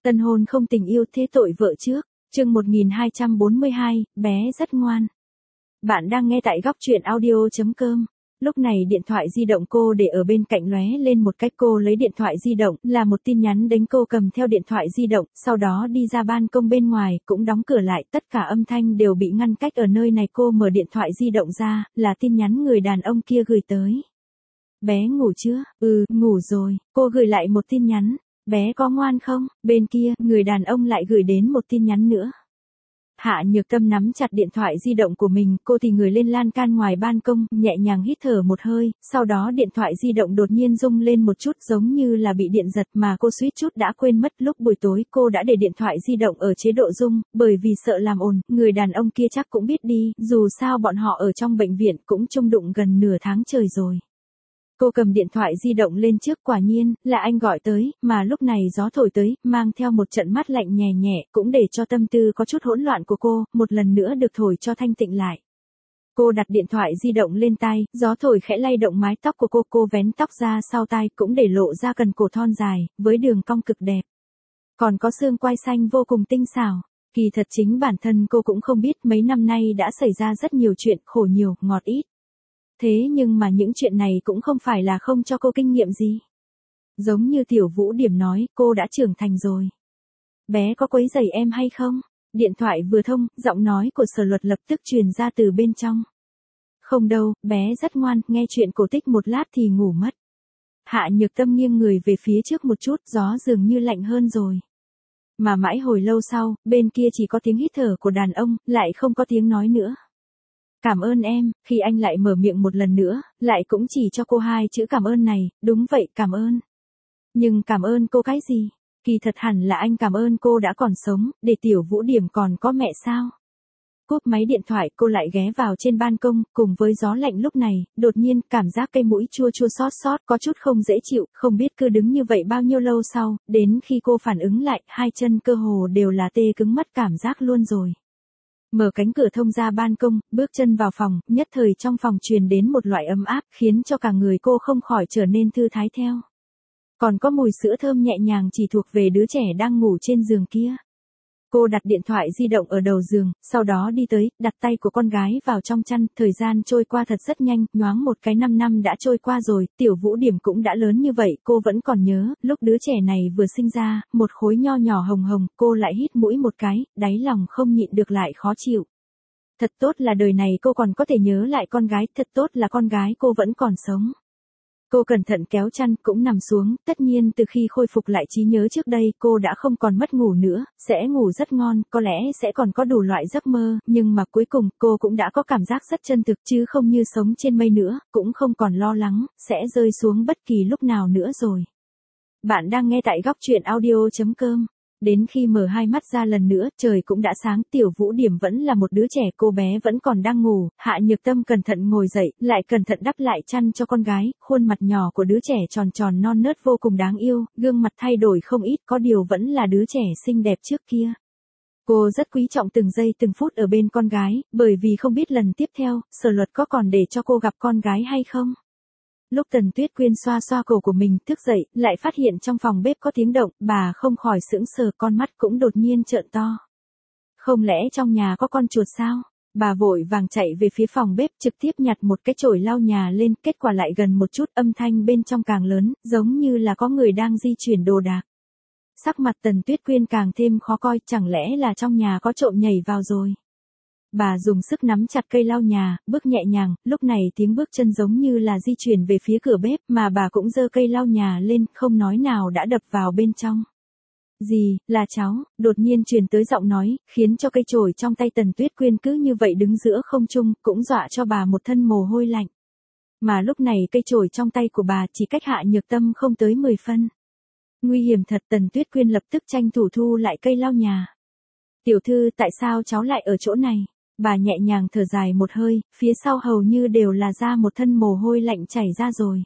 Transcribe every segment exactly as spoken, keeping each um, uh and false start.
Tân hôn không tình yêu thế tội vợ trước. Chương một nghìn hai trăm bốn mươi hai, bé rất ngoan. Bạn đang nghe tại góc truyện audio chấm com. Lúc này điện thoại di động cô để ở bên cạnh lóe lên một cách, cô lấy điện thoại di động, là một tin nhắn đến, cô cầm theo điện thoại di động, sau đó đi ra ban công bên ngoài, cũng đóng cửa lại, tất cả âm thanh đều bị ngăn cách ở nơi này. Cô mở điện thoại di động ra, là tin nhắn người đàn ông kia gửi tới. Bé ngủ chưa? Ừ, ngủ rồi. Cô gửi lại một tin nhắn. Bé có ngoan không? Bên kia, người đàn ông lại gửi đến một tin nhắn nữa. Hạ Nhược Tâm nắm chặt điện thoại di động của mình, cô thì người lên lan can ngoài ban công, nhẹ nhàng hít thở một hơi, sau đó điện thoại di động đột nhiên rung lên một chút, giống như là bị điện giật, mà cô suýt chút đã quên mất lúc buổi tối cô đã để điện thoại di động ở chế độ rung, bởi vì sợ làm ồn. Người đàn ông kia chắc cũng biết đi, dù sao bọn họ ở trong bệnh viện cũng chung đụng gần nửa tháng trời rồi. Cô cầm điện thoại di động lên trước, quả nhiên, là anh gọi tới, mà lúc này gió thổi tới, mang theo một trận mát lạnh nhẹ nhẹ, cũng để cho tâm tư có chút hỗn loạn của cô, một lần nữa được thổi cho thanh tịnh lại. Cô đặt điện thoại di động lên tai, gió thổi khẽ lay động mái tóc của cô, cô vén tóc ra sau tai, cũng để lộ ra cần cổ thon dài, với đường cong cực đẹp. Còn có xương quai xanh vô cùng tinh xảo. Kỳ thật chính bản thân cô cũng không biết, mấy năm nay đã xảy ra rất nhiều chuyện, khổ nhiều, ngọt ít. Thế nhưng mà những chuyện này cũng không phải là không cho cô kinh nghiệm gì. Giống như Tiểu Vũ Điểm nói, cô đã trưởng thành rồi. Bé có quấy rầy em hay không? Điện thoại vừa thông, giọng nói của Sở Luật lập tức truyền ra từ bên trong. Không đâu, bé rất ngoan, nghe chuyện cổ tích một lát thì ngủ mất. Hạ Nhược Tâm nghiêng người về phía trước một chút, gió dường như lạnh hơn rồi. Mà mãi hồi lâu sau, bên kia chỉ có tiếng hít thở của đàn ông, lại không có tiếng nói nữa. Cảm ơn em. Khi anh lại mở miệng một lần nữa, lại cũng chỉ cho cô hai chữ cảm ơn này. Đúng vậy, cảm ơn. Nhưng cảm ơn cô cái gì? Kỳ thật hẳn là anh cảm ơn cô đã còn sống, để Tiểu Vũ Điểm còn có mẹ sao? Cúp máy điện thoại, cô lại ghé vào trên ban công, cùng với gió lạnh lúc này, đột nhiên, cảm giác cây mũi chua chua xót xót, có chút không dễ chịu, không biết cứ đứng như vậy bao nhiêu lâu sau, đến khi cô phản ứng lại, hai chân cơ hồ đều là tê cứng mất cảm giác luôn rồi. Mở cánh cửa thông ra ban công, bước chân vào phòng, nhất thời trong phòng truyền đến một loại ấm áp, khiến cho cả người cô không khỏi trở nên thư thái theo. Còn có mùi sữa thơm nhẹ nhàng chỉ thuộc về đứa trẻ đang ngủ trên giường kia. Cô đặt điện thoại di động ở đầu giường, sau đó đi tới, đặt tay của con gái vào trong chăn, thời gian trôi qua thật rất nhanh, nhoáng một cái năm năm đã trôi qua rồi, Tiểu Vũ Điểm cũng đã lớn như vậy, cô vẫn còn nhớ, lúc đứa trẻ này vừa sinh ra, một khối nho nhỏ hồng hồng, cô lại hít mũi một cái, đáy lòng không nhịn được lại khó chịu. Thật tốt là đời này cô còn có thể nhớ lại con gái, thật tốt là con gái cô vẫn còn sống. Cô cẩn thận kéo chăn, cũng nằm xuống, tất nhiên từ khi khôi phục lại trí nhớ trước đây, cô đã không còn mất ngủ nữa, sẽ ngủ rất ngon, có lẽ sẽ còn có đủ loại giấc mơ, nhưng mà cuối cùng, cô cũng đã có cảm giác rất chân thực, chứ không như sống trên mây nữa, cũng không còn lo lắng, sẽ rơi xuống bất kỳ lúc nào nữa rồi. Bạn đang nghe tại góc truyện audio chấm com. Đến khi mở hai mắt ra lần nữa, trời cũng đã sáng, Tiểu Vũ Điểm vẫn là một đứa trẻ, cô bé vẫn còn đang ngủ, Hạ Nhược Tâm cẩn thận ngồi dậy, lại cẩn thận đắp lại chăn cho con gái, khuôn mặt nhỏ của đứa trẻ tròn tròn non nớt vô cùng đáng yêu, gương mặt thay đổi không ít, có điều vẫn là đứa trẻ xinh đẹp trước kia. Cô rất quý trọng từng giây từng phút ở bên con gái, bởi vì không biết lần tiếp theo, Sở Luật có còn để cho cô gặp con gái hay không. Lúc Tần Tuyết Quyên xoa xoa cổ của mình, thức dậy, lại phát hiện trong phòng bếp có tiếng động, bà không khỏi sững sờ, con mắt cũng đột nhiên trợn to. Không lẽ trong nhà có con chuột sao? Bà vội vàng chạy về phía phòng bếp, trực tiếp nhặt một cái chổi lau nhà lên, kết quả lại gần một chút, âm thanh bên trong càng lớn, giống như là có người đang di chuyển đồ đạc. Sắc mặt Tần Tuyết Quyên càng thêm khó coi, chẳng lẽ là trong nhà có trộm nhảy vào rồi. Bà dùng sức nắm chặt cây lau nhà, bước nhẹ nhàng, lúc này tiếng bước chân giống như là di chuyển về phía cửa bếp, mà bà cũng giơ cây lau nhà lên, không nói nào đã đập vào bên trong. Gì, là cháu, đột nhiên truyền tới giọng nói, khiến cho cây chổi trong tay Tần Tuyết Quyên cứ như vậy đứng giữa không trung, cũng dọa cho bà một thân mồ hôi lạnh. Mà lúc này cây chổi trong tay của bà chỉ cách Hạ Nhược Tâm không tới mười phân. Nguy hiểm thật, Tần Tuyết Quyên lập tức tranh thủ thu lại cây lau nhà. Tiểu thư, tại sao cháu lại ở chỗ này? Bà nhẹ nhàng thở dài một hơi, phía sau hầu như đều là ra một thân mồ hôi lạnh chảy ra rồi.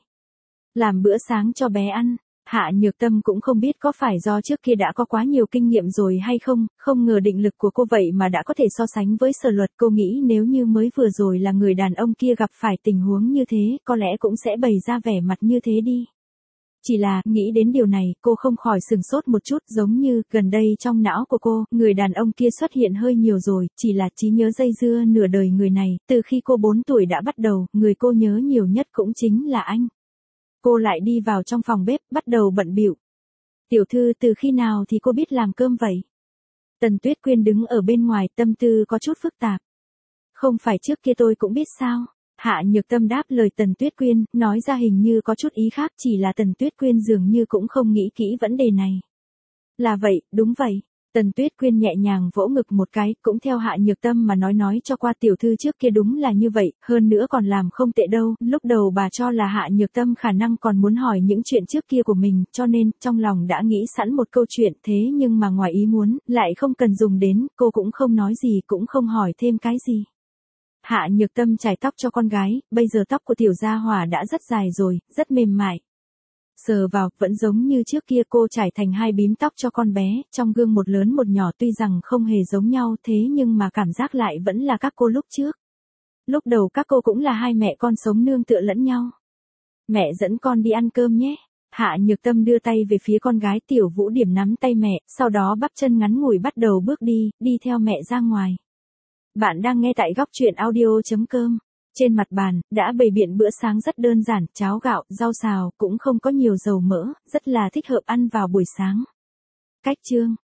Làm bữa sáng cho bé ăn, Hạ Nhược Tâm cũng không biết có phải do trước kia đã có quá nhiều kinh nghiệm rồi hay không, không ngờ định lực của cô vậy mà đã có thể so sánh với Sở Luật. Cô nghĩ nếu như mới vừa rồi là người đàn ông kia gặp phải tình huống như thế, có lẽ cũng sẽ bày ra vẻ mặt như thế đi. Chỉ là, nghĩ đến điều này, cô không khỏi sừng sốt một chút, giống như, gần đây trong não của cô, người đàn ông kia xuất hiện hơi nhiều rồi, chỉ là trí nhớ dây dưa nửa đời người này, từ khi cô bốn tuổi đã bắt đầu, người cô nhớ nhiều nhất cũng chính là anh. Cô lại đi vào trong phòng bếp, bắt đầu bận bịu. Tiểu thư, từ khi nào thì cô biết làm cơm vậy? Tần Tuyết Quyên đứng ở bên ngoài, tâm tư có chút phức tạp. Không phải trước kia tôi cũng biết sao? Hạ Nhược Tâm đáp lời Tần Tuyết Quyên, nói ra hình như có chút ý khác, chỉ là Tần Tuyết Quyên dường như cũng không nghĩ kỹ vấn đề này. Là vậy, đúng vậy. Tần Tuyết Quyên nhẹ nhàng vỗ ngực một cái, cũng theo Hạ Nhược Tâm mà nói nói cho qua tiểu thư trước kia đúng là như vậy, hơn nữa còn làm không tệ đâu, lúc đầu bà cho là Hạ Nhược Tâm khả năng còn muốn hỏi những chuyện trước kia của mình, cho nên, trong lòng đã nghĩ sẵn một câu chuyện, thế nhưng mà ngoài ý muốn, lại không cần dùng đến, cô cũng không nói gì, cũng không hỏi thêm cái gì. Hạ Nhược Tâm chải tóc cho con gái, bây giờ tóc của tiểu gia hỏa đã rất dài rồi, rất mềm mại. Sờ vào, vẫn giống như trước kia cô trải thành hai bím tóc cho con bé, trong gương một lớn một nhỏ tuy rằng không hề giống nhau thế nhưng mà cảm giác lại vẫn là các cô lúc trước. Lúc đầu các cô cũng là hai mẹ con sống nương tựa lẫn nhau. Mẹ dẫn con đi ăn cơm nhé. Hạ Nhược Tâm đưa tay về phía con gái, Tiểu Vũ Điểm nắm tay mẹ, sau đó bắp chân ngắn ngủi bắt đầu bước đi, đi theo mẹ ra ngoài. Bạn đang nghe tại góc truyện audio.com. Trên mặt bàn, đã bày biện bữa sáng rất đơn giản, cháo gạo, rau xào, cũng không có nhiều dầu mỡ, rất là thích hợp ăn vào buổi sáng. Cách chương